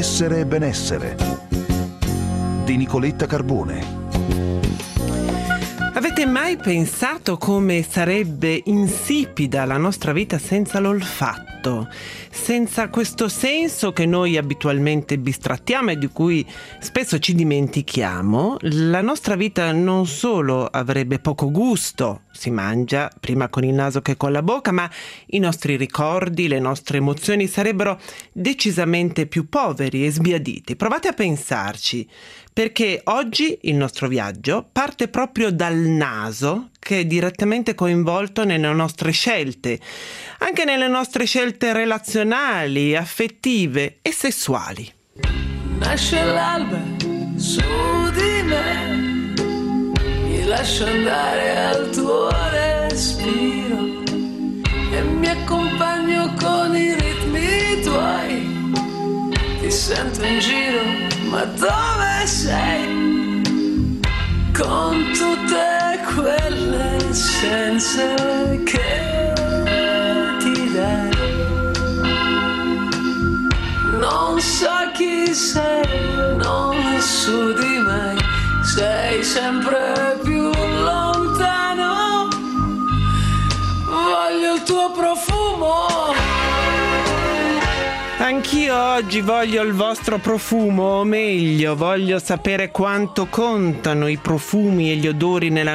Essere e benessere di Nicoletta Carbone. Avete mai pensato come sarebbe insipida la nostra vita senza l'olfatto? Senza questo senso che noi abitualmente bistrattiamo e di cui spesso ci dimentichiamo, la nostra vita non solo avrebbe poco gusto, si mangia prima con il naso che con la bocca, ma i nostri ricordi, le nostre emozioni sarebbero decisamente più poveri e sbiaditi. Provate a pensarci, perché oggi il nostro viaggio parte proprio dal naso, che è direttamente coinvolto nelle nostre scelte, anche nelle nostre scelte relazionali, affettive e sessuali. Nasce l'alba su di me, mi lascio andare al tuo respiro e mi accompagno con i ritmi tuoi. Ti sento in giro, ma dove sei? Con tutte quelle essenze che ti dai. Non so chi sei, non studi mai, sei sempre più lontano. Voglio il tuo profumo. Anch'io oggi voglio il vostro profumo, o meglio, voglio sapere quanto contano i profumi e gli odori nella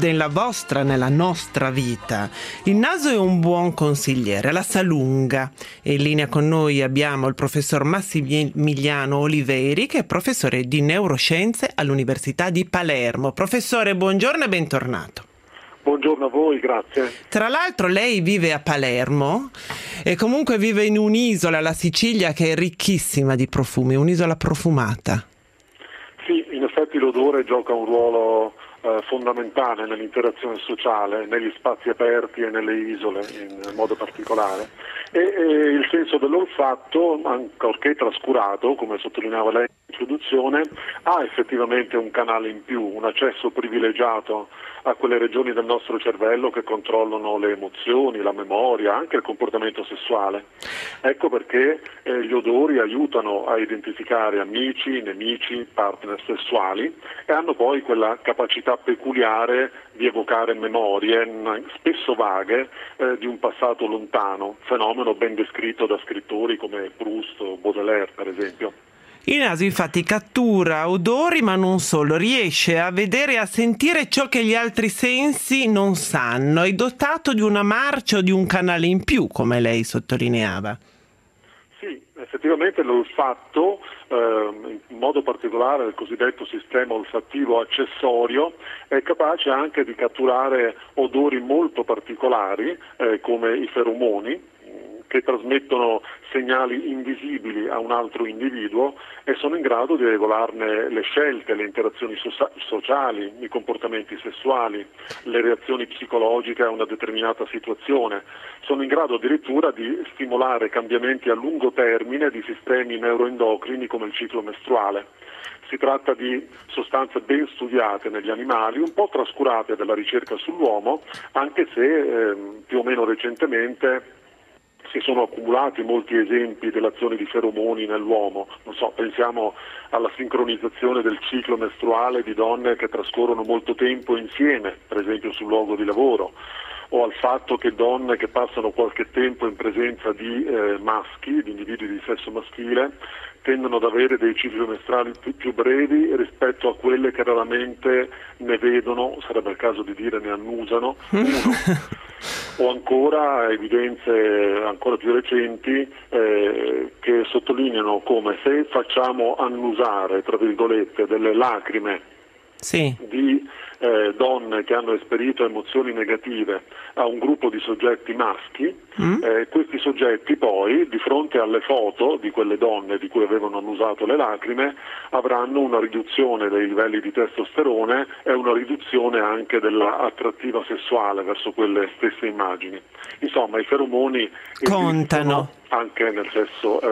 nostra vita. Il naso è un buon consigliere, la sa lunga. E in linea con noi abbiamo il professor Massimiliano Oliveri, che è professore di neuroscienze all'Università di Palermo. Professore, buongiorno e bentornato. Buongiorno a voi, grazie. Tra l'altro lei vive a Palermo e comunque vive in un'isola, la Sicilia, che è ricchissima di profumi, un'isola profumata. Sì, in effetti l'odore gioca un ruolo fondamentale nell'interazione sociale, negli spazi aperti e nelle isole in modo particolare. E il senso dell'olfatto, ancorché trascurato, come sottolineava lei in introduzione, ha effettivamente un canale in più, un accesso privilegiato a quelle regioni del nostro cervello che controllano le emozioni, la memoria, anche il comportamento sessuale. Ecco perché gli odori aiutano a identificare amici, nemici, partner sessuali e hanno poi quella capacità peculiare di evocare memorie, spesso vaghe, di un passato lontano, fenomeno ben descritto da scrittori come Proust o Baudelaire, per esempio. Il naso infatti cattura odori, ma non solo, riesce a vedere e a sentire ciò che gli altri sensi non sanno, è dotato di una marcia o di un canale in più, come lei sottolineava. Sì, effettivamente l'olfatto, in modo particolare il cosiddetto sistema olfattivo accessorio, è capace anche di catturare odori molto particolari, come i feromoni, che trasmettono segnali invisibili a un altro individuo e sono in grado di regolarne le scelte, le interazioni sociali, i comportamenti sessuali, le reazioni psicologiche a una determinata situazione. Sono in grado addirittura di stimolare cambiamenti a lungo termine di sistemi neuroendocrini come il ciclo mestruale. Si tratta di sostanze ben studiate negli animali, un po' trascurate dalla ricerca sull'uomo, anche se più o meno recentemente si sono accumulati molti esempi dell'azione di feromoni nell'uomo. Non so, pensiamo alla sincronizzazione del ciclo mestruale di donne che trascorrono molto tempo insieme, per esempio sul luogo di lavoro, o al fatto che donne che passano qualche tempo in presenza di maschi, di individui di sesso maschile, tendono ad avere dei cicli mestruali più brevi rispetto a quelle che raramente ne vedono, sarebbe il caso di dire ne annusano, uno. O ancora evidenze ancora più recenti che sottolineano come se facciamo annusare, tra virgolette, delle lacrime di donne che hanno esperito emozioni negative a un gruppo di soggetti maschi, questi soggetti poi, di fronte alle foto di quelle donne di cui avevano annusato le lacrime, avranno una riduzione dei livelli di testosterone e una riduzione anche dell'attrattiva sessuale verso quelle stesse immagini. Insomma, i feromoni contano anche nel sesso,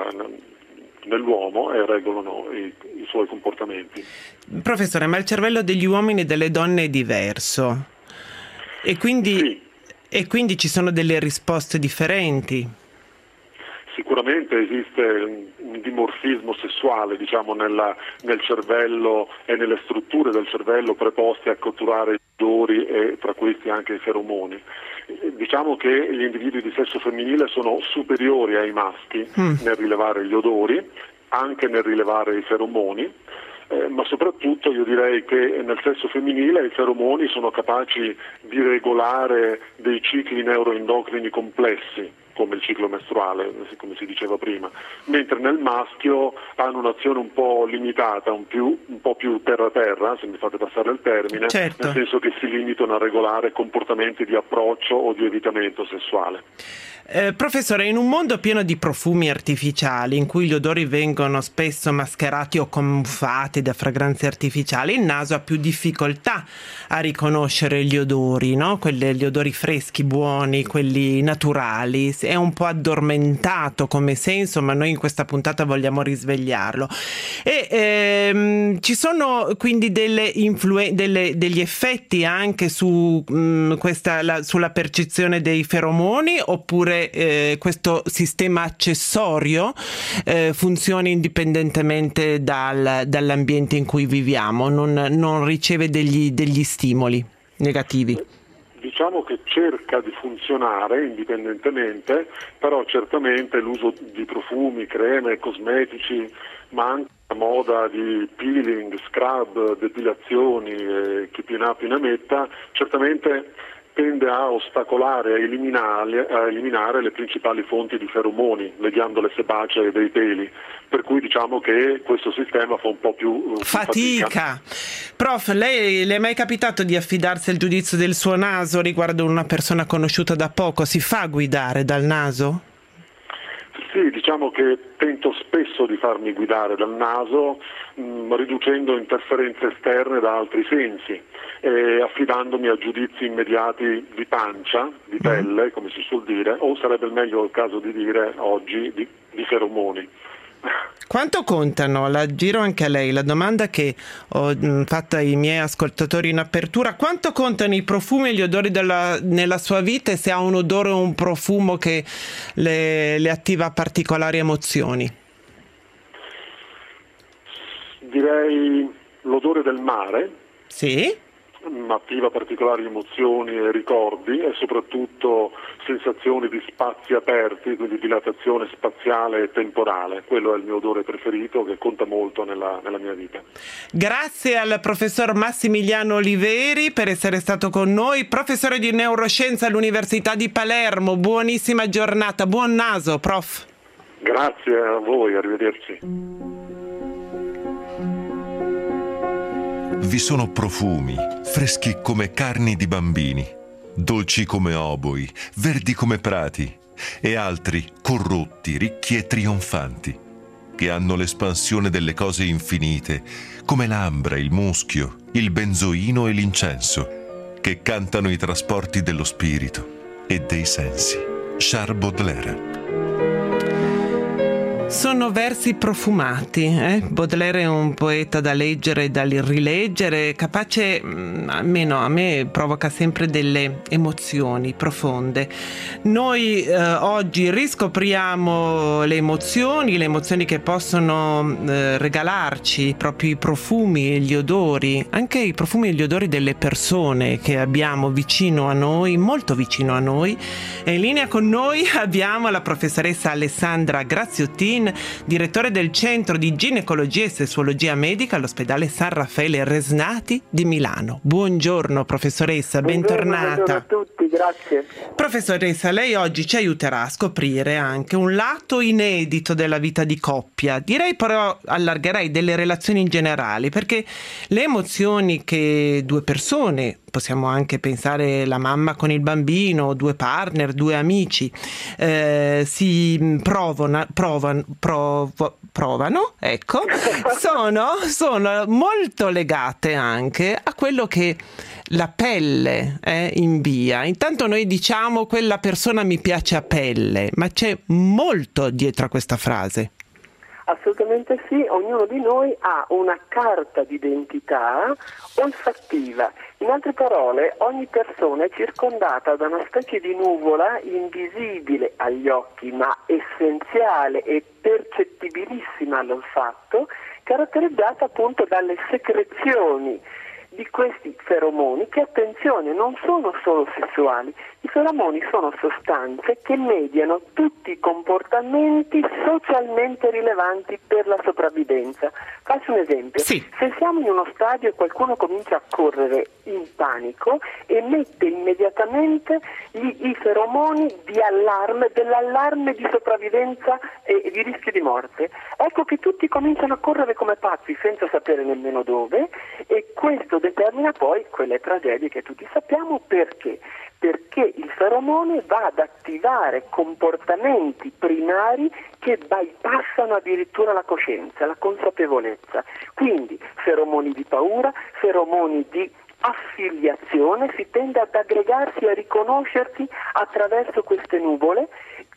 nell'uomo e regolano i suoi comportamenti. Professore, ma il cervello degli uomini e delle donne è diverso e quindi ci sono delle risposte differenti? sicuramente esiste un dimorfismo sessuale, diciamo, nel cervello e nelle strutture del cervello preposte a catturare i odori e tra questi anche i feromoni. Diciamo che gli individui di sesso femminile sono superiori ai maschi nel rilevare gli odori, anche nel rilevare i feromoni, ma soprattutto io direi che nel sesso femminile i feromoni sono capaci di regolare dei cicli neuroendocrini complessi, come il ciclo mestruale, come si diceva prima, mentre nel maschio hanno un'azione un po' limitata, un po' più terra-terra, se mi fate passare il termine, certo. Nel senso che si limitano a regolare comportamenti di approccio o di evitamento sessuale. Professore, in un mondo pieno di profumi artificiali, in cui gli odori vengono spesso mascherati o camuffati da fragranze artificiali, il naso ha più difficoltà a riconoscere gli odori, no? Gli odori freschi, buoni, quelli naturali. È un po' addormentato come senso, ma noi in questa puntata vogliamo risvegliarlo. E ci sono quindi degli effetti anche sulla percezione dei feromoni, oppure questo sistema accessorio funziona indipendentemente dall'ambiente in cui viviamo, non riceve degli stimoli negativi? Diciamo che cerca di funzionare indipendentemente, però certamente l'uso di profumi, creme, cosmetici, ma anche la moda di peeling, scrub, depilazioni, chi più ne ha più ne metta, certamente tende a ostacolare, a eliminare le principali fonti di feromoni, le ghiandole sebacee dei peli, per cui diciamo che questo sistema fa un po' più fatica. Prof, le è mai capitato di affidarsi al giudizio del suo naso riguardo una persona conosciuta da poco? Si fa guidare dal naso? Sì, diciamo che tento spesso di farmi guidare dal naso, riducendo interferenze esterne da altri sensi e affidandomi a giudizi immediati di pancia, di pelle, come si suol dire, o sarebbe meglio il caso di dire oggi di feromoni. Quanto contano, la giro anche a lei, la domanda che ho fatto ai miei ascoltatori in apertura: quanto contano i profumi e gli odori nella sua vita, e se ha un odore o un profumo che le attiva particolari emozioni? Direi l'odore del mare. Sì? Attiva particolari emozioni e ricordi, e soprattutto sensazioni di spazi aperti, quindi dilatazione spaziale e temporale. Quello è il mio odore preferito, che conta molto nella mia vita. Grazie al professor Massimiliano Oliveri per essere stato con noi, professore di neuroscienza all'Università di Palermo. Buonissima giornata, buon naso, prof. Grazie a voi, arrivederci. Vi sono profumi, freschi come carni di bambini, dolci come oboi, verdi come prati, e altri corrotti, ricchi e trionfanti, che hanno l'espansione delle cose infinite, come l'ambra, il muschio, il benzoino e l'incenso, che cantano i trasporti dello spirito e dei sensi. Charles Baudelaire. Sono versi profumati, Baudelaire è un poeta da leggere e da rileggere, capace, almeno a me provoca sempre delle emozioni profonde. Noi oggi riscopriamo le emozioni che possono regalarci proprio i profumi e gli odori, anche i profumi e gli odori delle persone che abbiamo vicino a noi, molto vicino a noi. E in linea con noi abbiamo la professoressa Alessandra Graziottin, direttore del Centro di Ginecologia e Sessuologia Medica all'ospedale San Raffaele Resnati di Milano. Buongiorno professoressa, bentornata. Buongiorno a tutti, grazie. Professoressa, lei oggi ci aiuterà a scoprire anche un lato inedito della vita di coppia. Direi però, allargherei, delle relazioni in generale, perché le emozioni che due persone, possiamo anche pensare la mamma con il bambino, due partner, due amici, si provano, ecco, sono molto legate anche a quello che la pelle invia. Intanto noi diciamo quella persona mi piace a pelle, ma c'è molto dietro a questa frase. Assolutamente sì, ognuno di noi ha una carta d'identità olfattiva. In altre parole, ogni persona è circondata da una specie di nuvola invisibile agli occhi, ma essenziale e percettibilissima all'olfatto, caratterizzata appunto dalle secrezioni di questi feromoni che, attenzione, non sono solo sessuali. I feromoni sono sostanze che mediano tutti i comportamenti socialmente rilevanti per la sopravvivenza. Faccio un esempio. Sì. Se siamo in uno stadio e qualcuno comincia a correre in panico, emette immediatamente i feromoni di allarme, dell'allarme di sopravvivenza e di rischio di morte. Ecco che tutti cominciano a correre come pazzi senza sapere nemmeno dove, e questo determina poi quelle tragedie che tutti sappiamo. Perché? Perché il feromone va ad attivare comportamenti primari che bypassano addirittura la coscienza, la consapevolezza. Quindi feromoni di paura, feromoni di affiliazione, si tende ad aggregarsi e a riconoscersi attraverso queste nuvole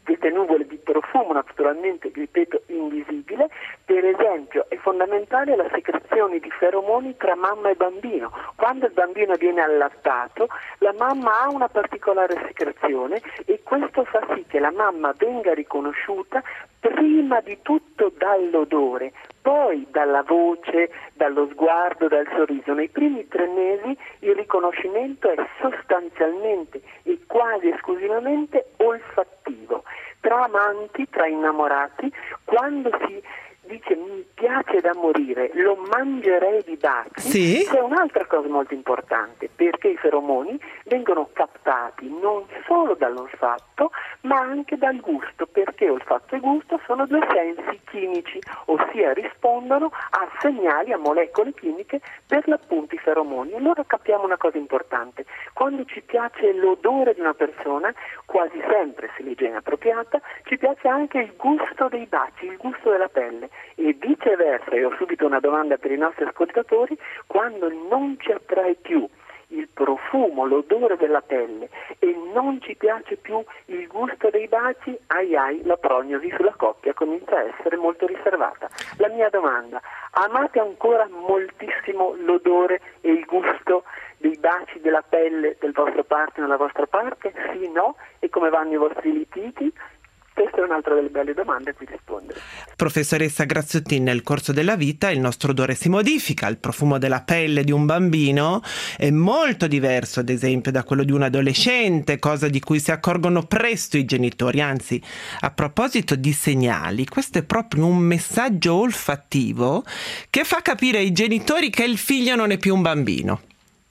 di profumo, naturalmente, ripeto, invisibile. Per esempio è fondamentale la secrezione di feromoni tra mamma e bambino. Quando il bambino viene allattato, la mamma ha una particolare secrezione e questo fa sì che la mamma venga riconosciuta prima di tutto dall'odore, poi dalla voce, dallo sguardo, dal sorriso. Nei primi 3 mesi il riconoscimento è sostanzialmente e quasi esclusivamente olfattivo. Tra amanti, tra innamorati, quando si dice mi piace da morire, lo mangerei di baci, Sì. c'è un'altra cosa molto importante, perché i feromoni vengono captati non solo dall'olfatto ma anche dal gusto, perché olfatto e gusto sono 2 sensi chimici, ossia rispondono a segnali, a molecole chimiche, per l'appunto i feromoni. Allora capiamo una cosa importante: quando ci piace l'odore di una persona, quasi sempre, se l'igiene è appropriata, ci piace anche il gusto dei baci, il gusto della pelle. E viceversa, e ho subito una domanda per i nostri ascoltatori: quando non ci attrae più il profumo, l'odore della pelle e non ci piace più il gusto dei baci, la prognosi sulla coppia comincia a essere molto riservata. La mia domanda: amate ancora moltissimo l'odore e il gusto dei baci, della pelle del vostro partner, della vostra parte? Sì, no? E come vanno i vostri litigi? Questa è un'altra delle belle domande a cui rispondere. Professoressa Graziotin, nel corso della vita il nostro odore si modifica. Il profumo della pelle di un bambino è molto diverso, ad esempio, da quello di un adolescente, cosa di cui si accorgono presto i genitori. Anzi, a proposito di segnali, questo è proprio un messaggio olfattivo che fa capire ai genitori che il figlio non è più un bambino.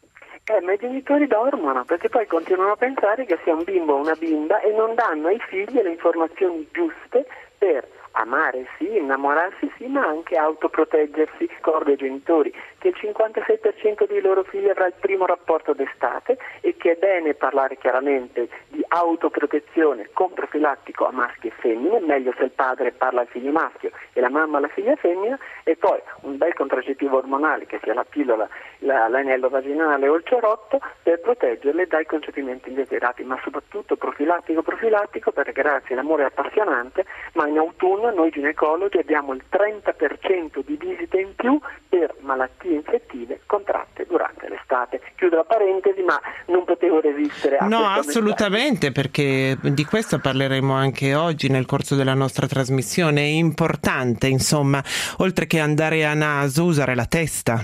Ma i genitori dormono, perché poi continuano a pensare che sia un bimbo o una bimba e non danno ai figli le informazioni giuste per amare sì, innamorarsi sì, ma anche autoproteggersi. Ricordo ai genitori che il 56% dei loro figli avrà il primo rapporto d'estate e che è bene parlare chiaramente di autoprotezione con profilattico a maschi e femmine, meglio se il padre parla al figlio maschio e la mamma alla figlia femmina, e poi un bel contraccettivo ormonale, che sia la pillola, l'anello vaginale o il cerotto, per proteggerle dai concepimenti indesiderati, ma soprattutto profilattico, perché grazie, l'amore è appassionante, ma in autunno noi ginecologi abbiamo il 30% di visite in più per malattie infettive contratte durante l'estate. Chiudo la parentesi, ma non potevo resistere a No, questo assolutamente, perché di questo parleremo anche oggi nel corso della nostra trasmissione. È importante, insomma, oltre che andare a naso, usare la testa.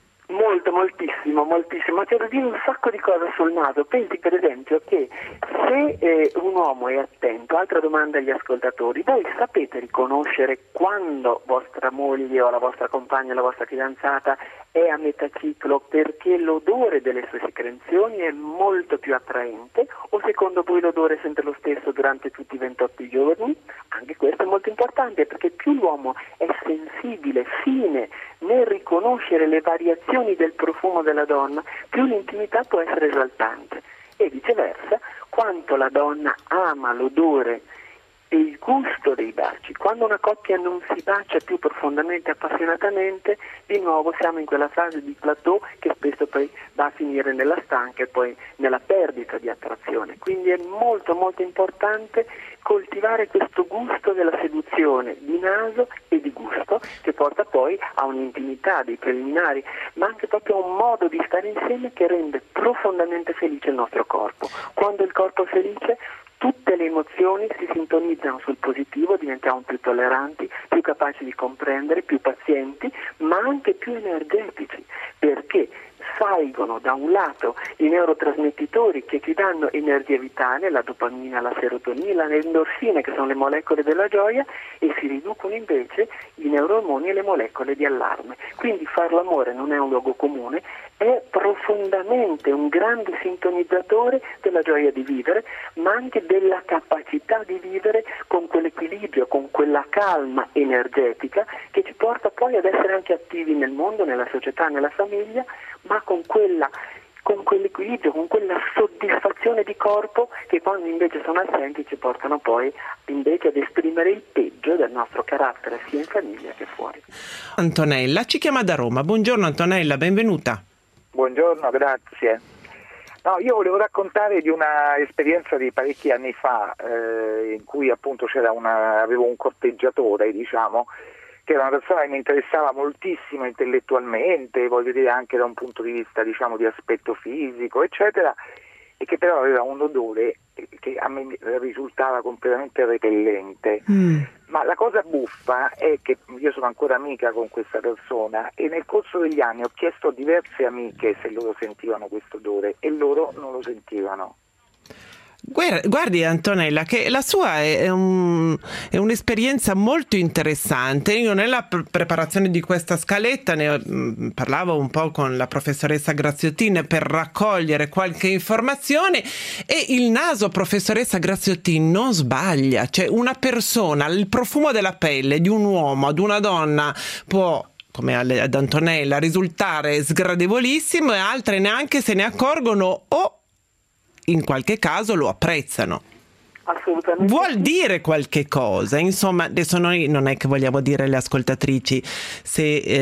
Moltissimo, c'è da dire un sacco di cose sul naso. Pensi per esempio che se un uomo è attento, altra domanda agli ascoltatori, voi sapete riconoscere quando vostra moglie o la vostra compagna, la vostra fidanzata è a metà ciclo, perché l'odore delle sue secrezioni è molto più attraente, o secondo voi l'odore è sempre lo stesso durante tutti i 28 giorni? Anche questo è molto importante, perché più l'uomo è sensibile, fine nel riconoscere le variazioni del profumo della donna, più l'intimità può essere esaltante. E viceversa, quanto la donna ama l'odore e il gusto dei baci. Quando una coppia non si bacia più profondamente, appassionatamente, di nuovo siamo in quella fase di plateau che spesso poi va a finire nella stanca e poi nella perdita di attrazione. Quindi è molto molto importante coltivare questo gusto della seduzione di naso e di gusto, che porta poi a un'intimità dei preliminari, ma anche proprio a un modo di stare insieme che rende profondamente felice il nostro corpo. Quando il corpo è felice, tutte le emozioni si sintonizzano sul positivo, diventiamo più tolleranti, più capaci di comprendere, più pazienti, ma anche più energetici, perché salgono da un lato i neurotrasmettitori che ci danno energia vitale, la dopamina, la serotonina, le endorfine, che sono le molecole della gioia, e si riducono invece i neuroormoni e le molecole di allarme. Quindi far l'amore non è un luogo comune, è profondamente un grande sintonizzatore della gioia di vivere, ma anche della capacità di vivere con quell'equilibrio, con quella calma energetica che ci porta poi ad essere anche attivi nel mondo, nella società, nella famiglia, ma con quell'equilibrio, con quella soddisfazione di corpo che quando invece sono assenti ci portano poi invece ad esprimere il peggio del nostro carattere sia in famiglia che fuori. Antonella ci chiama da Roma. Buongiorno Antonella, benvenuta. Buongiorno, grazie. No, io volevo raccontare di una esperienza di parecchi anni fa in cui appunto avevo un corteggiatore, diciamo, che era una persona che mi interessava moltissimo intellettualmente, voglio dire anche da un punto di vista, diciamo, di aspetto fisico, eccetera, e che però aveva un odore che a me risultava completamente repellente. Ma la cosa buffa è che io sono ancora amica con questa persona e nel corso degli anni ho chiesto a diverse amiche se loro sentivano questo odore e loro non lo sentivano. Guardi Antonella, che la sua è un'esperienza molto interessante. Io nella preparazione di questa scaletta ne parlavo un po' con la professoressa Graziotin per raccogliere qualche informazione, e il naso, professoressa Graziotin, non sbaglia. Cioè una persona, il profumo della pelle di un uomo ad una donna può, come ad Antonella, risultare sgradevolissimo, e altre neanche se ne accorgono o in qualche caso lo apprezzano. Assolutamente. Vuol dire qualche cosa, insomma. Adesso noi non è che vogliamo dire alle ascoltatrici se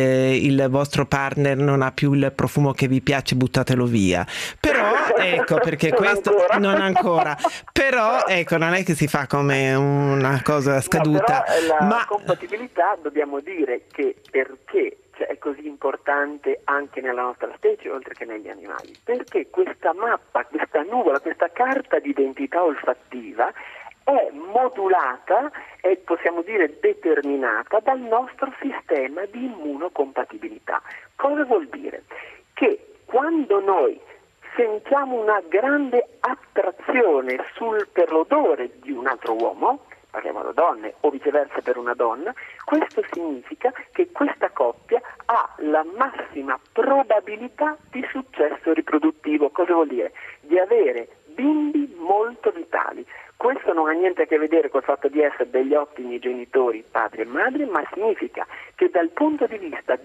il vostro partner non ha più il profumo che vi piace, buttatelo via, però ecco, perché questo non ancora, però ecco, non è che si fa come una cosa scaduta. No, però la compatibilità dobbiamo dire che perché è così importante anche nella nostra specie, oltre che negli animali, perché questa mappa, questa nuvola, questa carta di identità olfattiva è modulata e possiamo dire determinata dal nostro sistema di immunocompatibilità. Cosa vuol dire? Che quando noi sentiamo una grande attrazione per l'odore di un altro uomo, parliamo da donne o viceversa per una donna, questo significa che questa coppia ha la massima probabilità di successo riproduttivo. Cosa vuol dire? Di avere bimbi molto vitali. Questo non ha niente a che vedere col fatto di essere degli ottimi genitori, padri e madri, ma significa che dal punto di vista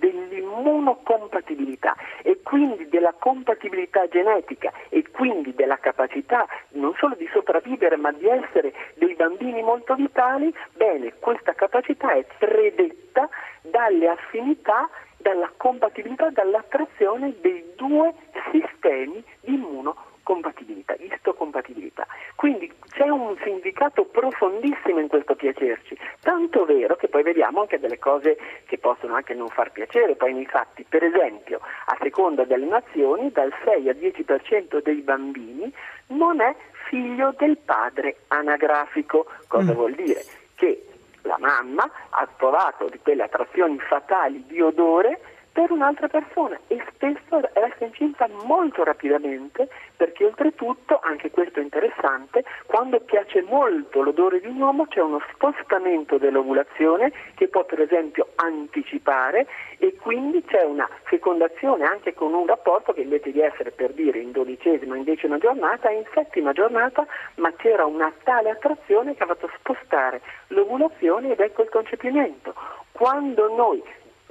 dell'immunocompatibilità e quindi della compatibilità genetica e quindi della capacità non solo di sopravvivere ma di essere dei bambini molto vitali, bene, questa capacità è predetta dalle affinità, dalla compatibilità, dall'attrazione dei due sistemi di immunocompatibilità, istocompatibilità. Quindi c'è un significato profondissimo in questo piacerci, tanto vero che poi vediamo anche delle cose che possono anche non far piacere poi nei fatti. Per esempio, a seconda delle nazioni, dal 6 al 10% dei bambini non è figlio del padre anagrafico. Cosa vuol dire? Che la mamma ha provato di quelle attrazioni fatali di odore per un'altra persona e spesso resta incinta molto rapidamente, perché oltretutto, anche questo è interessante, quando piace molto l'odore di un uomo c'è uno spostamento dell'ovulazione che può per esempio anticipare, e quindi c'è una fecondazione anche con un rapporto che invece di essere, per dire, in 12ª, in 10ª giornata, è in 7ª giornata, ma c'era una tale attrazione che ha fatto spostare l'ovulazione ed ecco il concepimento. Quando noi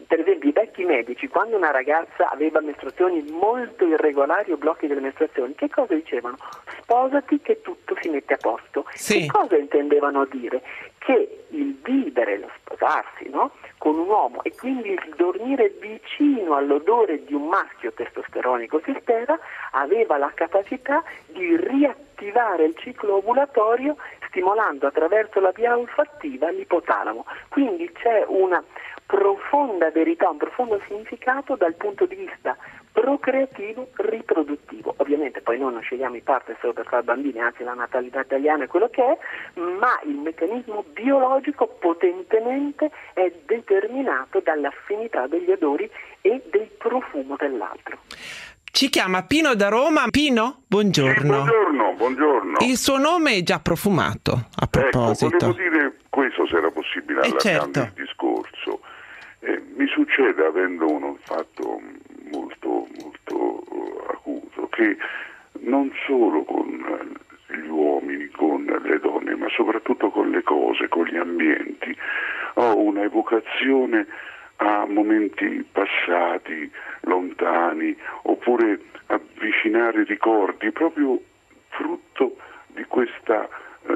per esempio i vecchi medici, quando una ragazza aveva mestruazioni molto irregolari o blocchi delle mestruazioni, che cosa dicevano? Sposati che tutto si mette a posto. Sì. Che cosa intendevano dire? Che il vivere, lo sposarsi, no? Con un uomo e quindi il dormire vicino all'odore di un maschio testosteronico, si spera, aveva la capacità di riattivare il ciclo ovulatorio stimolando attraverso la via olfattiva l'ipotalamo. Quindi c'è una profonda verità, un profondo significato dal punto di vista procreativo, riproduttivo. Ovviamente poi noi non scegliamo i partner solo per fare bambini, anzi la natalità italiana è quello che è, ma il meccanismo biologico potentemente è determinato dall'affinità degli odori e del profumo dell'altro. Ci chiama Pino da Roma. Pino, buongiorno. Sì, buongiorno. Il suo nome è già profumato, a proposito. Ecco, volevo dire questo, se era possibile, allargando il discorso. Mi succede, avendo un olfatto molto acuto, che non solo con gli uomini, con le donne, ma soprattutto con le cose, con gli ambienti, ho una evocazione a momenti passati, lontani, oppure avvicinare ricordi, proprio frutto di questo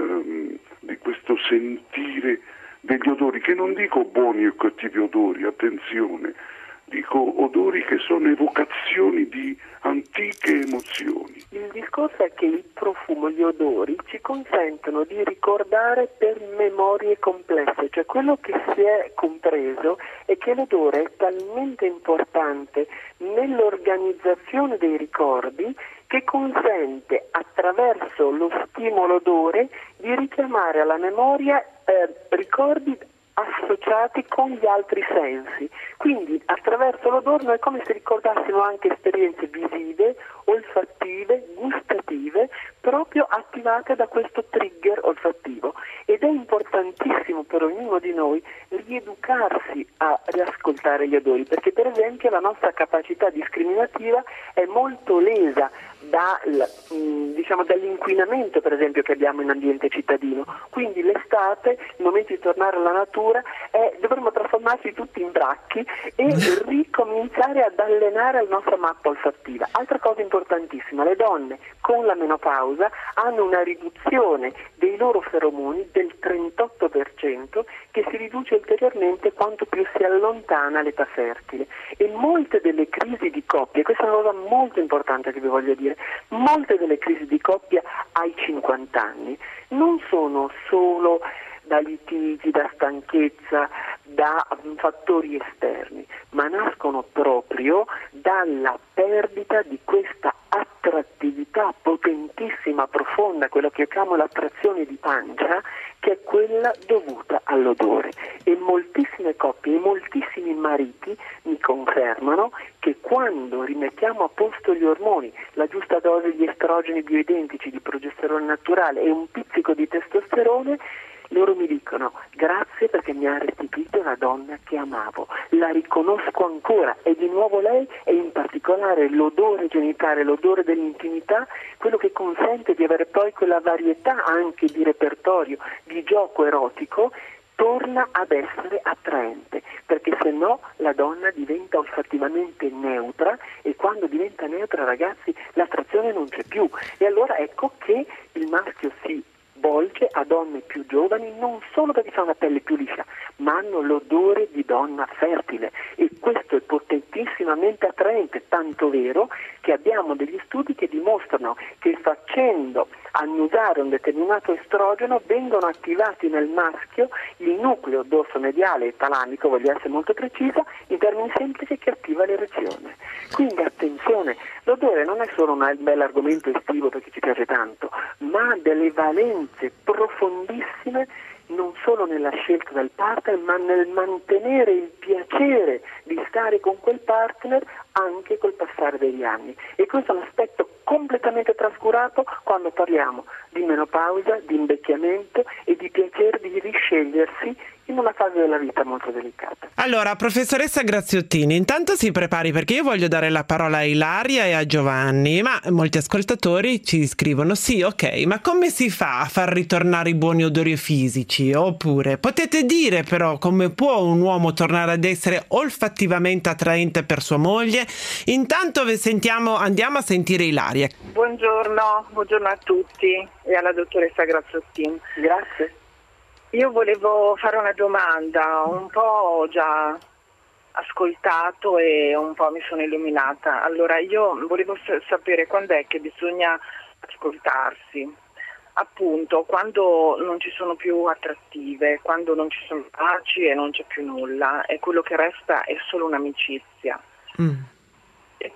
sentire degli odori, che non dico buoni o cattivi odori, attenzione, dico odori che sono evocazioni di antiche emozioni. Il discorso è che il profumo, gli odori ci consentono di ricordare per memorie complesse, cioè quello che si è compreso è che l'odore è talmente importante nell'organizzazione dei ricordi che consente attraverso lo stimolo odore di richiamare alla memoria ricordi associati con gli altri sensi. Quindi attraverso l'odore noi è come se ricordassimo anche esperienze visive, olfattive, gustative, proprio attivate da questo trigger olfattivo. Ed è importantissimo per ognuno di noi rieducarsi a riascoltare gli odori, perché per esempio la nostra capacità discriminativa è molto lesa dall'inquinamento, per esempio, che abbiamo in ambiente cittadino. Quindi l'estate, il momento di tornare alla natura, dovremmo trasformarci tutti in bracchi e ricominciare ad allenare la nostra mappa olfattiva. Altra cosa importantissima, le donne con la menopausa hanno una riduzione dei loro feromoni del 38%, che si riduce ulteriormente quanto più si allontana l'età fertile. E molte delle crisi di coppia, questa è una cosa molto importante che vi voglio dire, molte delle crisi di coppia ai 50 anni non sono solo da litigi, da stanchezza, da fattori esterni, ma nascono proprio dalla perdita di questa attrattività potentissima, profonda, quello che io chiamo l'attrazione di pancia, che è quella dovuta all'odore. E moltissime coppie e moltissimi mariti mi confermano che quando rimettiamo a posto gli ormoni, la giusta dose di estrogeni bioidentici, di progesterone naturale e un pizzico di testosterone, loro mi dicono: grazie perché mi ha restituito la donna che amavo, la riconosco ancora. E di nuovo lei, e in particolare l'odore genitale, l'odore dell'intimità, quello che consente di avere poi quella varietà anche di repertorio, di gioco erotico, torna ad essere attraente, perché se no la donna diventa olfattivamente neutra, e quando diventa neutra, ragazzi, l'attrazione non c'è più. E allora ecco che il maschio si volge a donne più giovani, non solo perché ha una pelle più liscia, ma hanno l'odore di donna fertile, e questo è potentissimamente attraente, tanto vero che abbiamo degli studi che dimostrano che facendo annusare un determinato estrogeno vengono attivati nel maschio il nucleo dorso mediale e talamico, voglio essere molto precisa, in termini semplici, che attiva l'erezione. Quindi attenzione, l'odore non è solo un bell'argomento estivo perché ci piace tanto, ma ha delle valenze profondissime non solo nella scelta del partner, ma nel mantenere il piacere di stare con quel partner anche col passare degli anni. E questo è un aspetto completamente trascurato quando parliamo di menopausa, di invecchiamento e di piacere di scegliersi in una fase della vita molto delicata. Allora, professoressa Graziottini, intanto si prepari, perché io voglio dare la parola a Ilaria e a Giovanni, ma molti ascoltatori ci scrivono: sì, ok, ma come si fa a far ritornare i buoni odori fisici? Oppure potete dire però come può un uomo tornare ad essere olfattivamente attraente per sua moglie? Intanto andiamo a sentire Ilaria. Buongiorno a tutti e alla dottoressa Graziottini. Grazie. Io volevo fare una domanda, un po' ho già ascoltato e un po' mi sono illuminata. Allora, io volevo sapere quando è che bisogna ascoltarsi. Appunto, quando non ci sono più attrattive, quando non ci sono paci e non c'è più nulla, e quello che resta è solo un'amicizia. E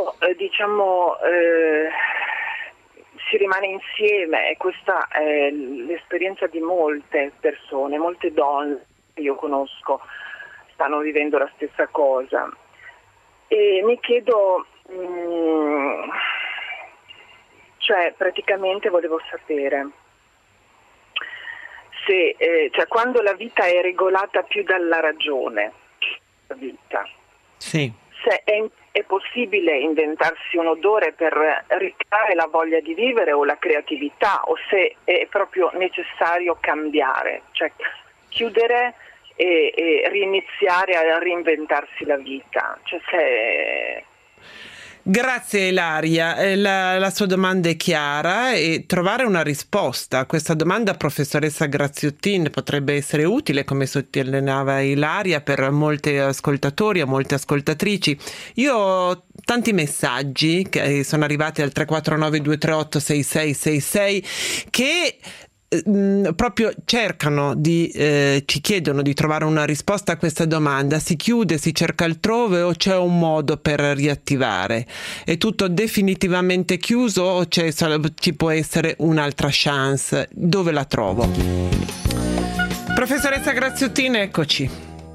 si rimane insieme, e questa è l'esperienza di molte persone, molte donne che io conosco stanno vivendo la stessa cosa. E mi chiedo, praticamente volevo sapere se quando la vita è regolata più dalla ragione, la vita, sì, se è possibile inventarsi un odore per ricreare la voglia di vivere o la creatività, o se è proprio necessario cambiare, cioè chiudere e riniziare a reinventarsi la vita. Grazie Ilaria, la sua domanda è chiara e trovare una risposta a questa domanda, professoressa Graziottini, potrebbe essere utile, come sottolineava Ilaria, per molti ascoltatori o molte ascoltatrici. Io ho tanti messaggi che sono arrivati al 349 238 6666 che proprio cercano ci chiedono di trovare una risposta a questa domanda: si chiude, si cerca altrove o c'è un modo per riattivare? È tutto definitivamente chiuso o ci può essere un'altra chance? Dove la trovo? Professoressa Graziottini, eccoci.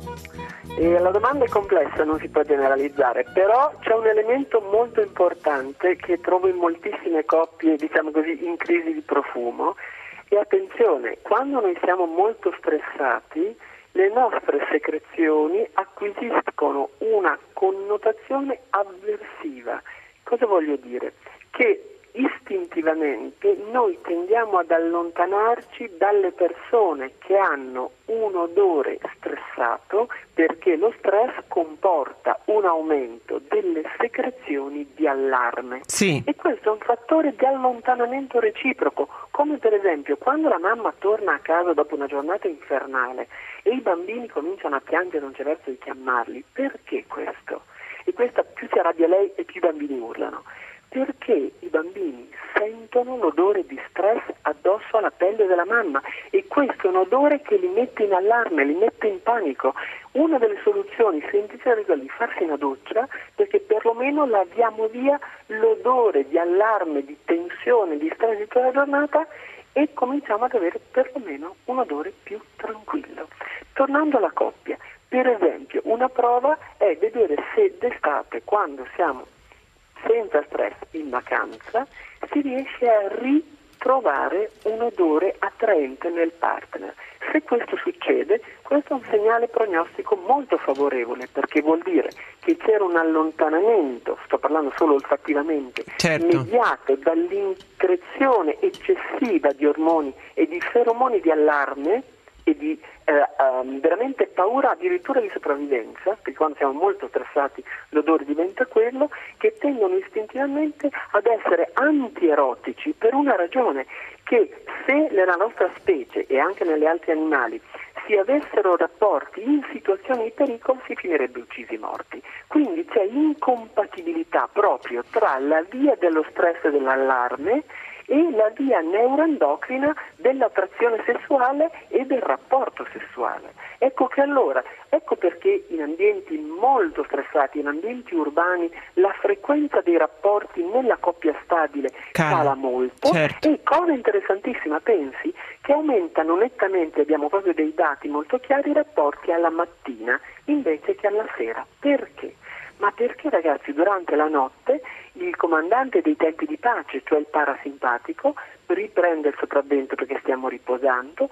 La domanda è complessa, non si può generalizzare, però c'è un elemento molto importante che trovo in moltissime coppie, diciamo così, in crisi di profumo. E attenzione, quando noi siamo molto stressati, le nostre secrezioni acquisiscono una connotazione avversiva. Cosa voglio dire? Che istintivamente noi tendiamo ad allontanarci dalle persone che hanno un odore stressato, perché lo stress comporta un aumento delle secrezioni di allarme. Sì. E questo è un fattore di allontanamento reciproco, come per esempio quando la mamma torna a casa dopo una giornata infernale e i bambini cominciano a piangere, non c'è verso di chiamarli. Perché questo? E questa, più si arrabbia lei e più i bambini urlano. Perché i bambini sentono l'odore di stress addosso alla pelle della mamma, e questo è un odore che li mette in allarme, li mette in panico. Una delle soluzioni semplici è quella di farsi una doccia, perché perlomeno laviamo via l'odore di allarme, di tensione, di stress di tutta la giornata, e cominciamo ad avere perlomeno un odore più tranquillo. Tornando alla coppia, per esempio, una prova è vedere se d'estate, quando siamo senza stress in vacanza, si riesce a ritrovare un odore attraente nel partner. Se questo succede, questo è un segnale prognostico molto favorevole, perché vuol dire che c'era un allontanamento, sto parlando solo olfattivamente, certo, mediato dall'increzione eccessiva di ormoni e di feromoni di allarme e di veramente paura addirittura di sopravvivenza, perché quando siamo molto stressati l'odore diventa quello, che tendono istintivamente ad essere antierotici per una ragione: che se nella nostra specie e anche negli altri animali si avessero rapporti in situazioni di pericolo, si finirebbe uccisi morti. Quindi c'è incompatibilità proprio tra la via dello stress e dell'allarme e la via neuroendocrina dell'attrazione sessuale e del rapporto sessuale. Ecco perché in ambienti molto stressati, in ambienti urbani, la frequenza dei rapporti nella coppia stabile cala molto, certo. E cosa interessantissima, pensi che aumentano nettamente, abbiamo proprio dei dati molto chiari, i rapporti alla mattina invece che alla sera. Perché? Ma perché, ragazzi, durante la notte il comandante dei tempi di pace, cioè il parasimpatico, riprende il sopravvento perché stiamo riposando,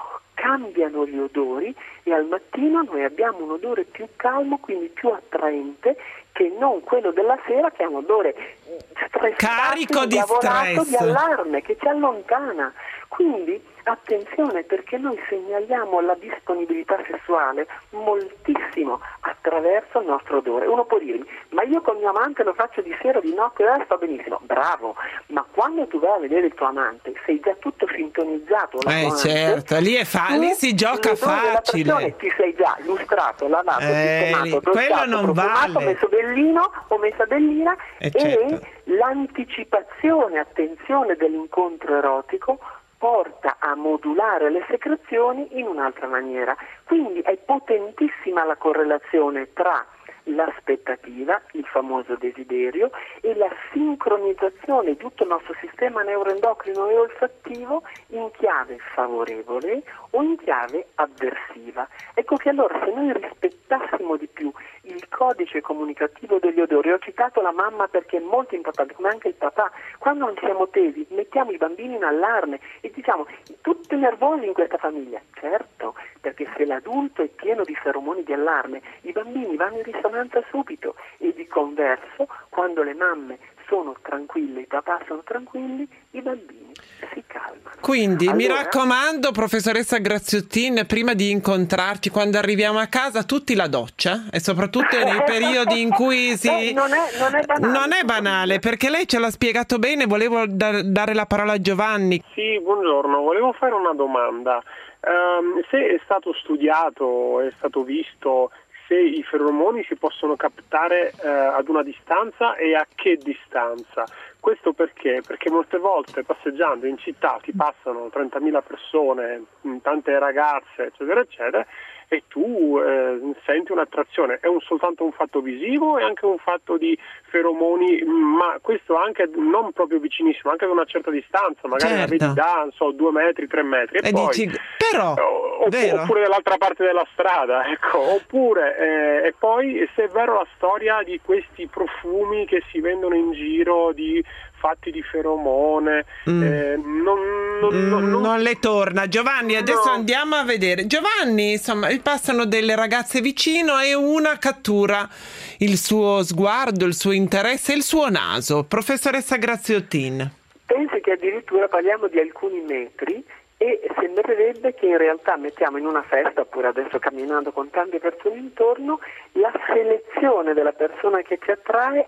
cambiano gli odori e al mattino noi abbiamo un odore più calmo, quindi più attraente, che non quello della sera, che è un odore carico di stress, di allarme, che ci allontana. Quindi attenzione, perché noi segnaliamo la disponibilità sessuale moltissimo attraverso il nostro odore. Uno può dirmi: ma io con mio amante lo faccio di sera, di notte, sta benissimo. Bravo, ma quando tu vai a vedere il tuo amante sei già tutto sintonizzato. Certo, lì si gioca facile. Ti sei già lustrato, lavato, sistemato, quello non vale. messo bellino o messa bellina, certo. L'anticipazione, attenzione, dell'incontro erotico porta a modulare le secrezioni in un'altra maniera. Quindi è potentissima la correlazione tra l'aspettativa, il famoso desiderio, e la sincronizzazione di tutto il nostro sistema neuroendocrino e olfattivo in chiave favorevole o in chiave avversiva. Ecco che allora, se noi rispettassimo di più il codice comunicativo degli odori, ho citato la mamma perché è molto importante, come anche il papà, quando non siamo tesi mettiamo i bambini in allarme e diciamo: tutti nervosi in questa famiglia. Certo, perché se l'adulto è pieno di feromoni di allarme, i bambini vanno in risonanza subito, e di converso, quando le mamme sono tranquille, i papà sono tranquilli, i bambini si calmano. Quindi mi raccomando, professoressa Graziottin, prima di incontrarci, quando arriviamo a casa, tutti la doccia, e soprattutto nei periodi in cui non è banale, perché lei ce l'ha spiegato bene. Volevo dare la parola a Giovanni. Sì, buongiorno, volevo fare una domanda. Se è stato studiato, è stato visto se i feromoni si possono captare ad una distanza e a che distanza. Questo perché? Perché molte volte passeggiando in città ti passano 30.000 persone, tante ragazze, eccetera, eccetera, e tu senti un'attrazione. È soltanto un fatto visivo e anche un fatto di feromoni, ma questo anche non proprio vicinissimo, anche ad una certa distanza, magari la vedi da 2 metri, 3 metri, e poi dici, però, oppure dall'altra parte della strada, ecco, oppure e poi se è vero la storia di questi profumi che si vendono in giro fatti di feromone, non le torna. Giovanni, adesso andiamo a vedere. Giovanni, insomma, passano delle ragazze vicino e una cattura il suo sguardo, il suo interesse e il suo naso. Professoressa Graziottin. Pensi che addirittura parliamo di alcuni metri, e sembrerebbe che in realtà mettiamo in una festa, oppure adesso camminando con tante persone intorno, la selezione della persona che ci attrae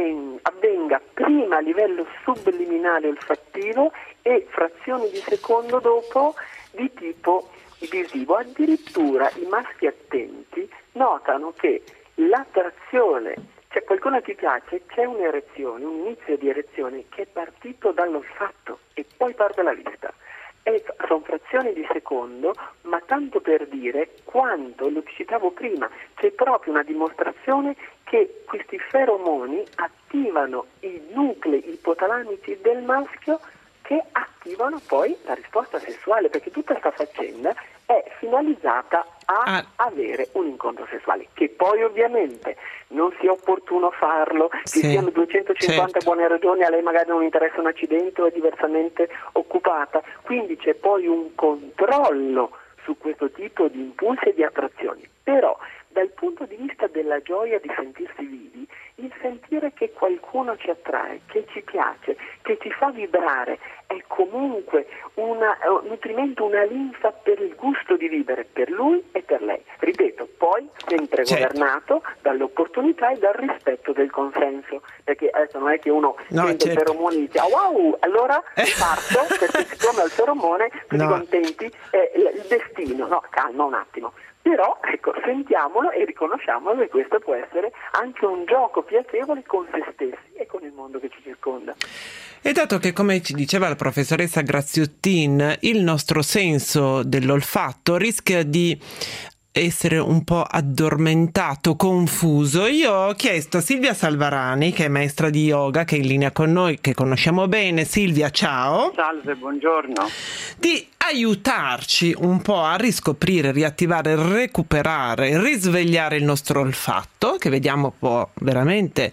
avvenga prima a livello subliminale olfattivo e frazioni di secondo dopo di tipo visivo. Addirittura i maschi attenti notano che l'attrazione, cioè qualcuno ti piace, c'è un'erezione, un inizio di erezione che è partito dall'olfatto e poi parte la vista. Sono frazioni di secondo, ma tanto per dire quanto, lo citavo prima, c'è proprio una dimostrazione che questi feromoni attivano i nuclei ipotalamici del maschio, che attivano poi la risposta sessuale, perché tutta questa faccenda è finalizzata a avere un incontro sessuale, che poi ovviamente non sia opportuno farlo, ci siano 250 buone ragioni, a lei magari non interessa un accidente o è diversamente occupata, quindi c'è poi un controllo su questo tipo di impulsi e di attrazioni. Però dal punto di vista della gioia di sentirsi vivi, il sentire che qualcuno ci attrae, che ci piace, che ci fa vibrare, è comunque un nutrimento, una linfa per il gusto di vivere, per lui e per lei. Ripeto, poi sempre governato dall'opportunità e dal rispetto del consenso, perché adesso non è che uno sente il feromone e dice wow, allora parto, perché siccome al feromone tutti contenti, il destino, no, calma un attimo. Però ecco, sentiamolo e riconosciamolo, che questo può essere anche un gioco piacevole con se stessi e con il mondo che ci circonda. E dato che, come ci diceva la professoressa Graziottin, il nostro senso dell'olfatto rischia di essere un po' addormentato, confuso, io ho chiesto a Silvia Salvarani, che è maestra di yoga, che è in linea con noi, che conosciamo bene. Silvia, ciao. Salve, buongiorno. Di aiutarci un po' a riscoprire, riattivare, recuperare, risvegliare il nostro olfatto, che vediamo può veramente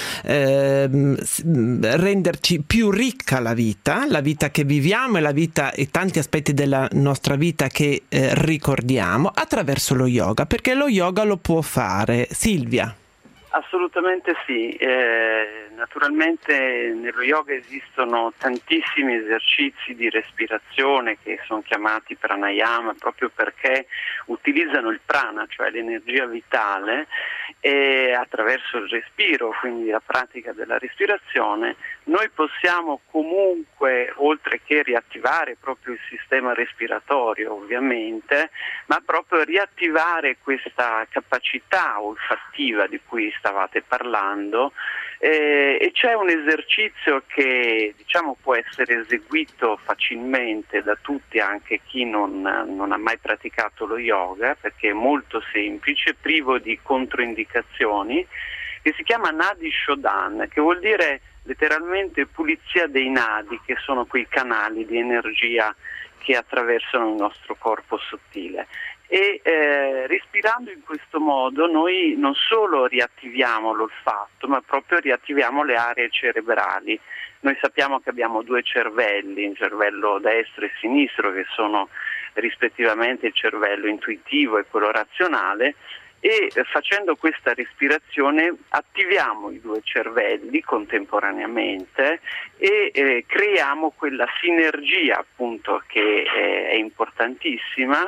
renderci più ricca la vita che viviamo, e la vita e tanti aspetti della nostra vita che ricordiamo attraverso lo yoga, perché lo yoga lo può fare. Silvia. Assolutamente sì, naturalmente nello yoga esistono tantissimi esercizi di respirazione che sono chiamati pranayama proprio perché utilizzano il prana, cioè l'energia vitale, e attraverso il respiro, quindi la pratica della respirazione, noi possiamo comunque, oltre che riattivare proprio il sistema respiratorio ovviamente, ma proprio riattivare questa capacità olfattiva di cui stavate parlando, e c'è un esercizio che può essere eseguito facilmente da tutti, anche chi non ha mai praticato lo yoga, perché è molto semplice, privo di controindicazioni, che si chiama Nadi Shodhan, che vuol dire letteralmente pulizia dei nadi, che sono quei canali di energia che attraversano il nostro corpo sottile. E respirando in questo modo noi non solo riattiviamo l'olfatto, ma proprio riattiviamo le aree cerebrali. Noi sappiamo che abbiamo due cervelli, il cervello destro e sinistro, che sono rispettivamente il cervello intuitivo e quello razionale, e facendo questa respirazione attiviamo i due cervelli contemporaneamente e creiamo quella sinergia appunto che è importantissima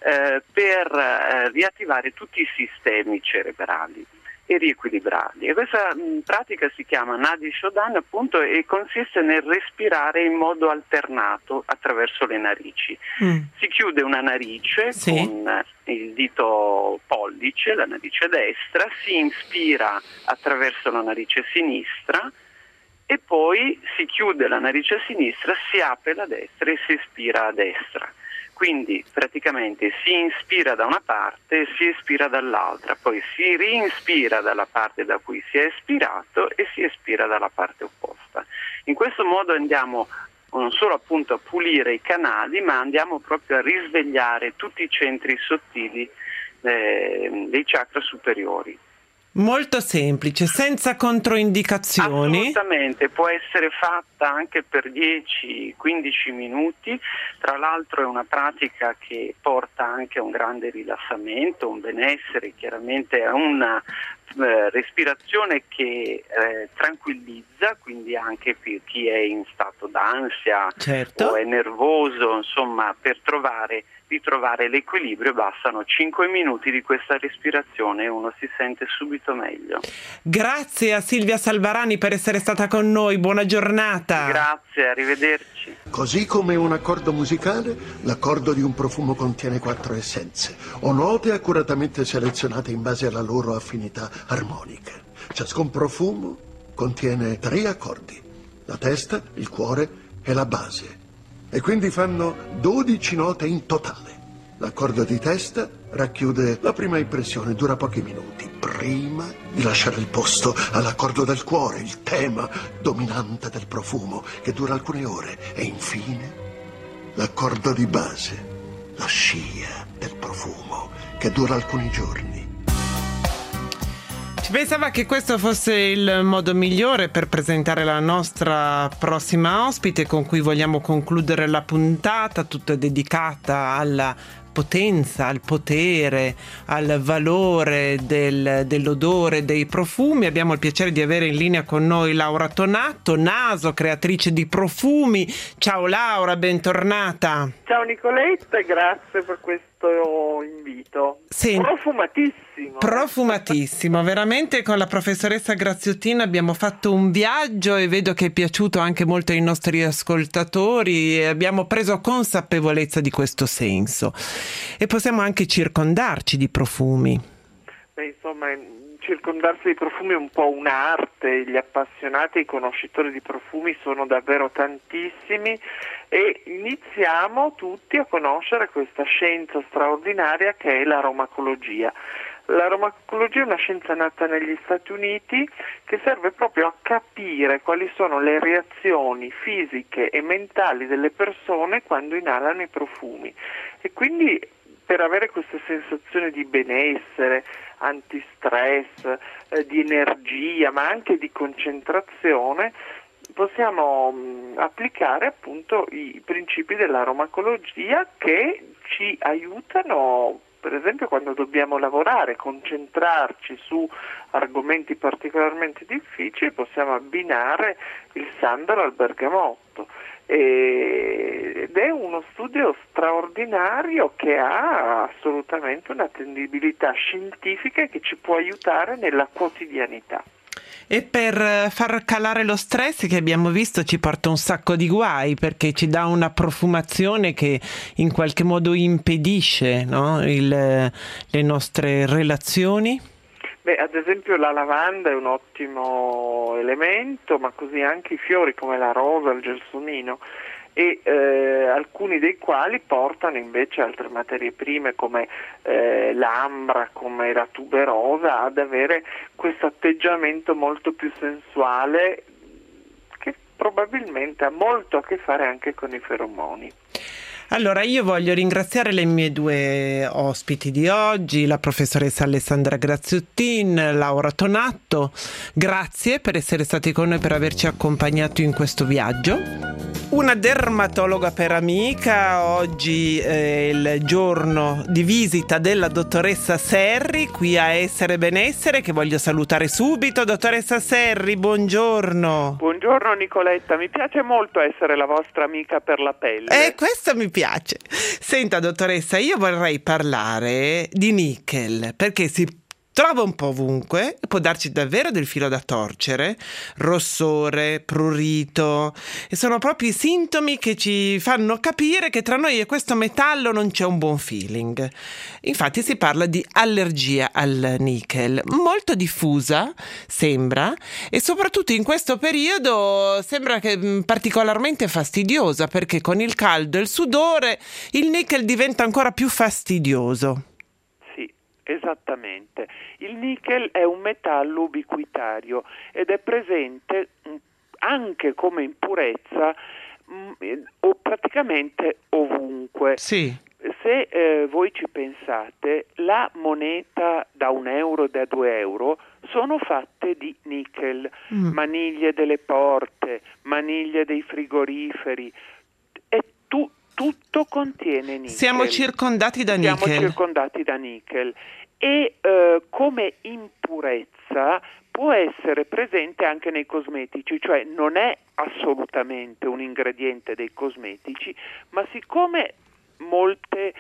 per riattivare tutti i sistemi cerebrali e riequilibrarli. E questa pratica si chiama Nadi Shodhan appunto, e consiste nel respirare in modo alternato attraverso le narici. Si chiude una narice con il dito pollice, la narice destra, si inspira attraverso la narice sinistra e poi si chiude la narice sinistra, si apre la destra e si espira a destra. Quindi praticamente si inspira da una parte e si espira dall'altra, poi si rinspira dalla parte da cui si è espirato e si espira dalla parte opposta. In questo modo andiamo non solo appunto a pulire i canali, ma andiamo proprio a risvegliare tutti i centri sottili dei chakra superiori. Molto semplice, senza controindicazioni. Assolutamente, può essere fatta anche per 10-15 minuti, tra l'altro è una pratica che porta anche a un grande rilassamento, un benessere, chiaramente a una respirazione che tranquillizza, quindi anche per chi è in stato d'ansia o è nervoso, insomma, per ritrovare l'equilibrio bastano 5 minuti di questa respirazione e uno si sente subito meglio. Grazie a Silvia Salvarani per essere stata con noi, buona giornata. Grazie, arrivederci. Così come un accordo musicale, l'accordo di un profumo contiene 4 essenze o note accuratamente selezionate in base alla loro affinità armonica. Ciascun profumo contiene 3 accordi: la testa, il cuore e la base. E quindi fanno 12 note in totale. L'accordo di testa racchiude la prima impressione, dura pochi minuti, prima di lasciare il posto all'accordo del cuore, il tema dominante del profumo, che dura alcune ore. E infine l'accordo di base, la scia del profumo, che dura alcuni giorni. Pensava che questo fosse il modo migliore per presentare la nostra prossima ospite, con cui vogliamo concludere la puntata, tutta dedicata alla potenza, al potere, al valore dell'odore, dei profumi. Abbiamo il piacere di avere in linea con noi Laura Tonato, Naso, creatrice di profumi. Ciao Laura, bentornata. Ciao Nicoletta, grazie per questo invito. Profumatissimo, veramente. Con la professoressa Graziottina abbiamo fatto un viaggio e vedo che è piaciuto anche molto ai nostri ascoltatori e abbiamo preso consapevolezza di questo senso, e possiamo anche circondarci di profumi. Insomma, circondarsi di profumi è un po' un'arte, gli appassionati, i conoscitori di profumi sono davvero tantissimi e iniziamo tutti a conoscere questa scienza straordinaria che è l'aromacologia. L'aromacologia è una scienza nata negli Stati Uniti che serve proprio a capire quali sono le reazioni fisiche e mentali delle persone quando inalano i profumi e quindi per avere queste sensazioni di benessere, antistress, di energia, ma anche di concentrazione, possiamo applicare appunto i principi dell'aromacologia che ci aiutano, per esempio quando dobbiamo lavorare, concentrarci su argomenti particolarmente difficili, possiamo abbinare il sandalo al bergamotto. Ed è uno studio straordinario che ha assolutamente un'attendibilità scientifica che ci può aiutare nella quotidianità. E per far calare lo stress, che abbiamo visto ci porta un sacco di guai, perché ci dà una profumazione che in qualche modo impedisce, no? Le nostre relazioni. Ad esempio la lavanda è un ottimo elemento, ma così anche i fiori come la rosa, il gelsomino, e alcuni dei quali portano invece altre materie prime come l'ambra, come la tuberosa, ad avere questo atteggiamento molto più sensuale che probabilmente ha molto a che fare anche con i feromoni. Allora, io voglio ringraziare le mie due ospiti di oggi, la professoressa Alessandra Graziottin, Laura Tonatto. Grazie per essere stati con noi, per averci accompagnato in questo viaggio. Una dermatologa per amica, oggi è il giorno di visita della dottoressa Serri qui a Essere Benessere, che voglio salutare subito. Dottoressa Serri, buongiorno. Buongiorno Nicoletta, mi piace molto essere la vostra amica per la pelle. Questo mi piace. Senta dottoressa, io vorrei parlare di nickel, perché si trova un po' ovunque e può darci davvero del filo da torcere, rossore, prurito, e sono proprio i sintomi che ci fanno capire che tra noi e questo metallo non c'è un buon feeling. Infatti si parla di allergia al nickel, molto diffusa sembra, e soprattutto in questo periodo sembra che particolarmente fastidiosa, perché con il caldo e il sudore il nickel diventa ancora più fastidioso. Esattamente. Il nickel è un metallo ubiquitario ed è presente anche come impurezza o praticamente ovunque. Sì. Se voi ci pensate, la moneta da 1 euro e da 2 euro sono fatte di nickel, maniglie delle porte, maniglie dei frigoriferi, e tutto contiene nickel. Siamo circondati da nickel e come impurezza può essere presente anche nei cosmetici, cioè non è assolutamente un ingrediente dei cosmetici, ma siccome molte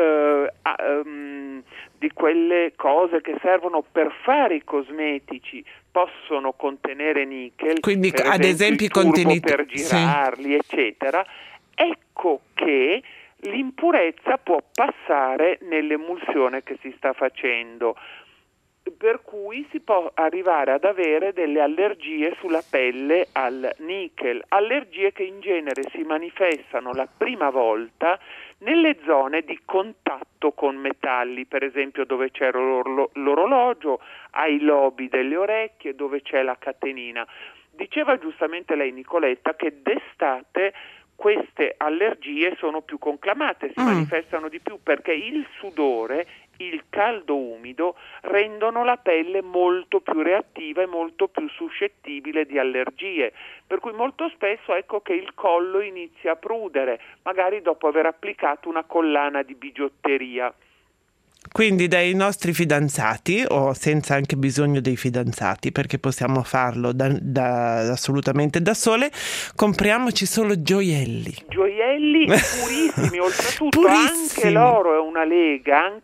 di quelle cose che servono per fare i cosmetici possono contenere nickel, quindi per ad esempio i contenitori per girarli, eccetera, ecco che l'impurezza può passare nell'emulsione che si sta facendo, per cui si può arrivare ad avere delle allergie sulla pelle al nickel, allergie che in genere si manifestano la prima volta nelle zone di contatto con metalli, per esempio dove c'è l'orologio, ai lobi delle orecchie, dove c'è la catenina. Diceva giustamente lei, Nicoletta, che d'estate queste allergie sono più conclamate, si manifestano di più, perché il sudore, il caldo umido rendono la pelle molto più reattiva e molto più suscettibile di allergie, per cui molto spesso ecco che il collo inizia a prudere, magari dopo aver applicato una collana di bigiotteria. Quindi dai nostri fidanzati, o senza anche bisogno dei fidanzati, perché possiamo farlo assolutamente da sole, compriamoci solo gioielli. Gioielli purissimi, oltretutto purissimi. Anche l'oro è una lega, anche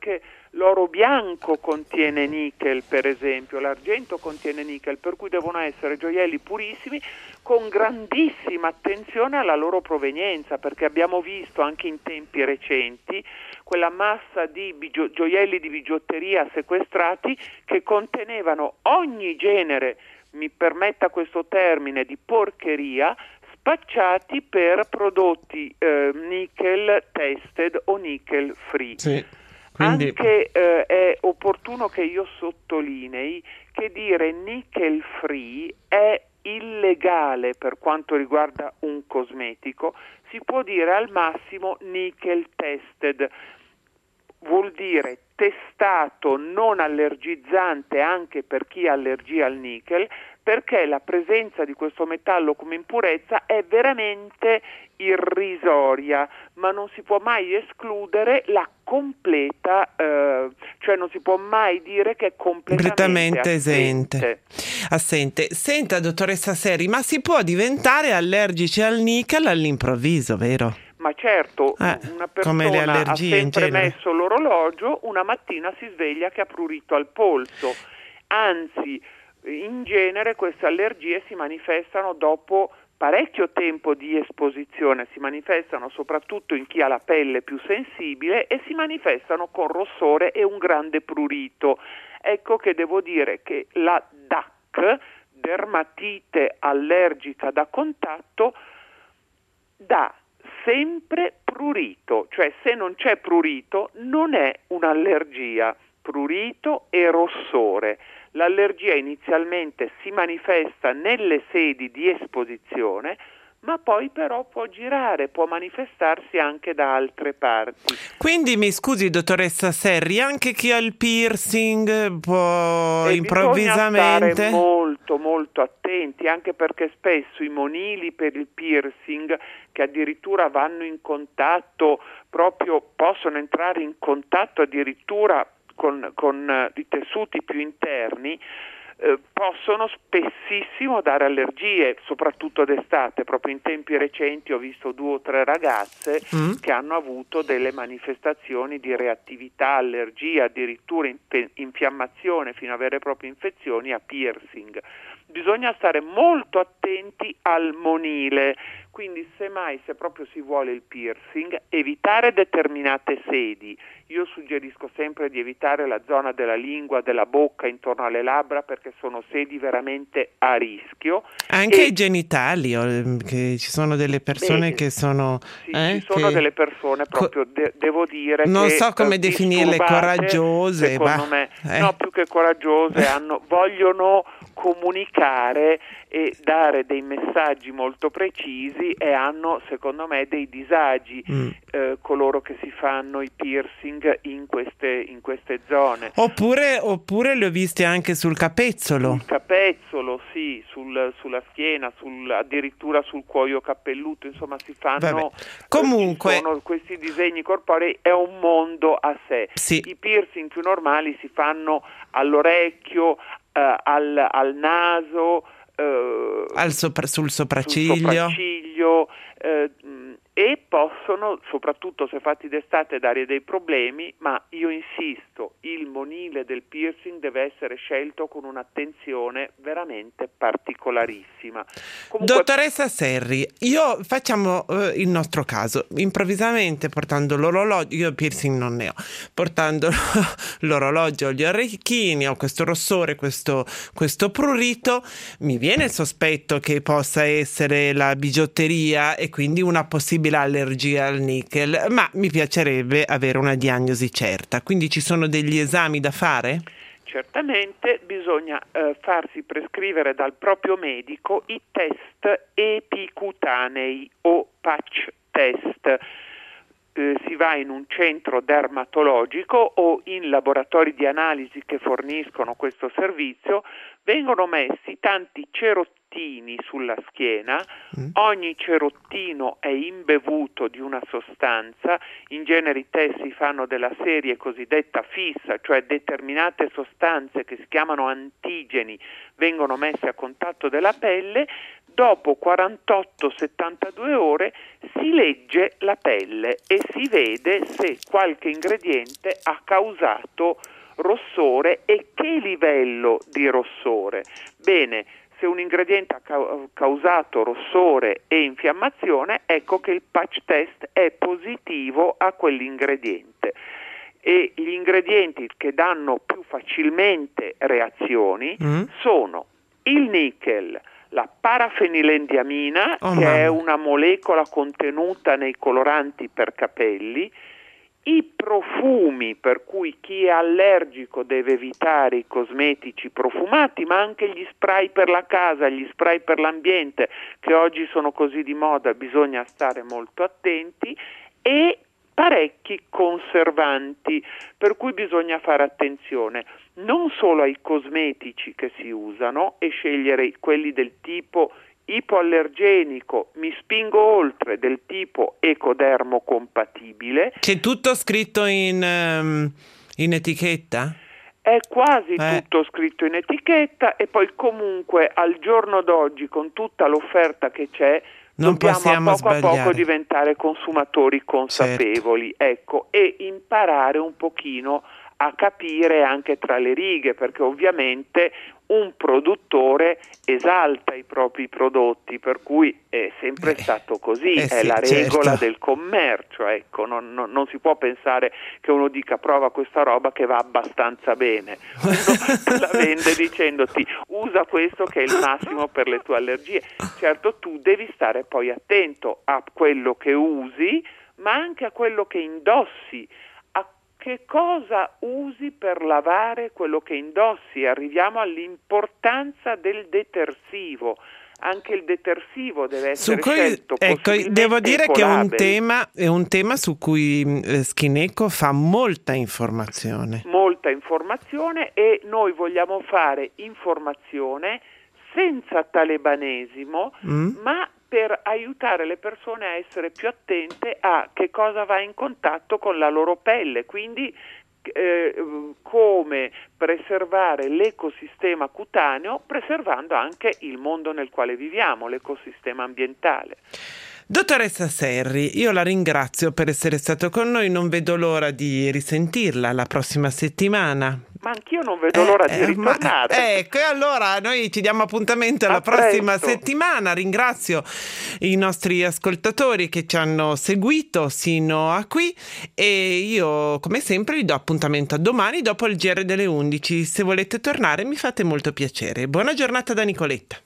l'oro bianco contiene nickel, per esempio, l'argento contiene nickel, per cui devono essere gioielli purissimi con grandissima attenzione alla loro provenienza, perché abbiamo visto anche in tempi recenti quella massa di gioielli di bigiotteria sequestrati che contenevano ogni genere, mi permetta questo termine, di porcheria, spacciati per prodotti nickel tested o nickel free. Sì, quindi... Anche è opportuno che io sottolinei che dire nickel free è illegale per quanto riguarda un cosmetico, si può dire al massimo nickel tested, vuol dire testato, non allergizzante anche per chi ha allergia al nickel, perché la presenza di questo metallo come impurezza è veramente irrisoria, ma non si può mai escludere la completa, cioè non si può mai dire che è completamente assente. Senta, dottoressa Serri, ma si può diventare allergici al nickel all'improvviso, vero? Ma certo, una persona ha sempre messo l'orologio, una mattina si sveglia che ha prurito al polso, anzi in genere queste allergie si manifestano dopo parecchio tempo di esposizione, si manifestano soprattutto in chi ha la pelle più sensibile e si manifestano con rossore e un grande prurito. Ecco che devo dire che la DAC, dermatite allergica da contatto, dà sempre prurito, cioè se non c'è prurito non è un'allergia, prurito e rossore. L'allergia inizialmente si manifesta nelle sedi di esposizione, ma poi però può girare, può manifestarsi anche da altre parti. Quindi mi scusi, dottoressa Serri, anche chi ha il piercing può improvvisamente... Bisogna stare molto molto attenti, anche perché spesso i monili per il piercing, che addirittura vanno in contatto, proprio possono entrare in contatto addirittura con i tessuti più interni, possono spessissimo dare allergie, soprattutto d'estate. Proprio in tempi recenti ho visto 2 o 3 ragazze che hanno avuto delle manifestazioni di reattività, allergia, addirittura infiammazione fino a vere e proprie infezioni a piercing. Bisogna stare molto attenti al monile, quindi se proprio si vuole il piercing, evitare determinate sedi. Io suggerisco sempre di evitare la zona della lingua, della bocca, intorno alle labbra, perché sono sedi veramente a rischio. Anche i genitali, che ci sono delle persone che sono... Sì, ci sono delle persone proprio, devo dire, non che so come definirle, coraggiose. Secondo me, no, più che coraggiose, vogliono comunicare e dare dei messaggi molto precisi e hanno, secondo me, dei disagi coloro che si fanno i piercing in queste zone. Oppure le ho viste anche sul capezzolo. Sul capezzolo, sì, sulla schiena, addirittura sul cuoio cappelluto, insomma si fanno. Comunque, ci sono questi disegni corporei, è un mondo a sé. Sì. I piercing più normali si fanno all'orecchio, al naso, sul sopracciglio, e possono, soprattutto se fatti d'estate, dare dei problemi, ma io insisto, il monile del piercing deve essere scelto con un'attenzione veramente particolarissima. Comunque... Dottoressa Serri, facciamo il nostro caso, improvvisamente portando l'orologio, io piercing non ne ho, portando l'orologio, gli orecchini, ho questo rossore, questo prurito, mi viene il sospetto che possa essere la bigiotteria e quindi una possibile allergia al nickel, ma mi piacerebbe avere una diagnosi certa, quindi ci sono degli esami da fare? Certamente bisogna farsi prescrivere dal proprio medico i test epicutanei o patch test. Si va in un centro dermatologico o in laboratori di analisi che forniscono questo servizio, vengono messi tanti cerottini sulla schiena, ogni cerottino è imbevuto di una sostanza, in genere i test si fanno della serie cosiddetta fissa, cioè determinate sostanze che si chiamano antigeni vengono messe a contatto della pelle, dopo 48-72 ore si legge la pelle e si vede se qualche ingrediente ha causato rossore e che livello di rossore. Bene, se un ingrediente ha causato rossore e infiammazione, ecco che il patch test è positivo a quell'ingrediente. E gli ingredienti che danno più facilmente reazioni sono il nickel, la parafenilendiamina, è una molecola contenuta nei coloranti per capelli, i profumi, per cui chi è allergico deve evitare i cosmetici profumati, ma anche gli spray per la casa, gli spray per l'ambiente, che oggi sono così di moda, bisogna stare molto attenti, e parecchi conservanti, per cui bisogna fare attenzione non solo ai cosmetici che si usano e scegliere quelli del tipo ipoallergenico, mi spingo oltre, del tipo ecodermo compatibile. C'è tutto scritto in etichetta? È quasi tutto scritto in etichetta, e poi comunque al giorno d'oggi, con tutta l'offerta che c'è, non dobbiamo possiamo a poco diventare consumatori consapevoli, ecco, e imparare un pochino a capire anche tra le righe, perché ovviamente un produttore esalta i propri prodotti, per cui è sempre stato così, è la regola del commercio, ecco, non si può pensare che uno dica prova questa roba che va abbastanza bene, uno la vende dicendoti usa questo che è il massimo per le tue allergie. Certo, tu devi stare poi attento a quello che usi, ma anche a quello che indossi, che cosa usi per lavare quello che indossi. Arriviamo all'importanza del detersivo. Anche il detersivo deve essere scelto. Ecco, devo dire che è un tema su cui Skin Eco fa molta informazione. Molta informazione, e noi vogliamo fare informazione senza talebanesimo, ma per aiutare le persone a essere più attente a che cosa va in contatto con la loro pelle, quindi come preservare l'ecosistema cutaneo, preservando anche il mondo nel quale viviamo, l'ecosistema ambientale. Dottoressa Serri, io la ringrazio per essere stato con noi, non vedo l'ora di risentirla la prossima settimana. Ma anch'io non vedo l'ora di ritornare. Ecco, e allora noi ci diamo appuntamento alla prossima settimana. Ringrazio i nostri ascoltatori che ci hanno seguito sino a qui, e io come sempre vi do appuntamento a domani dopo il GR delle 11. Se volete tornare mi fate molto piacere. Buona giornata da Nicoletta.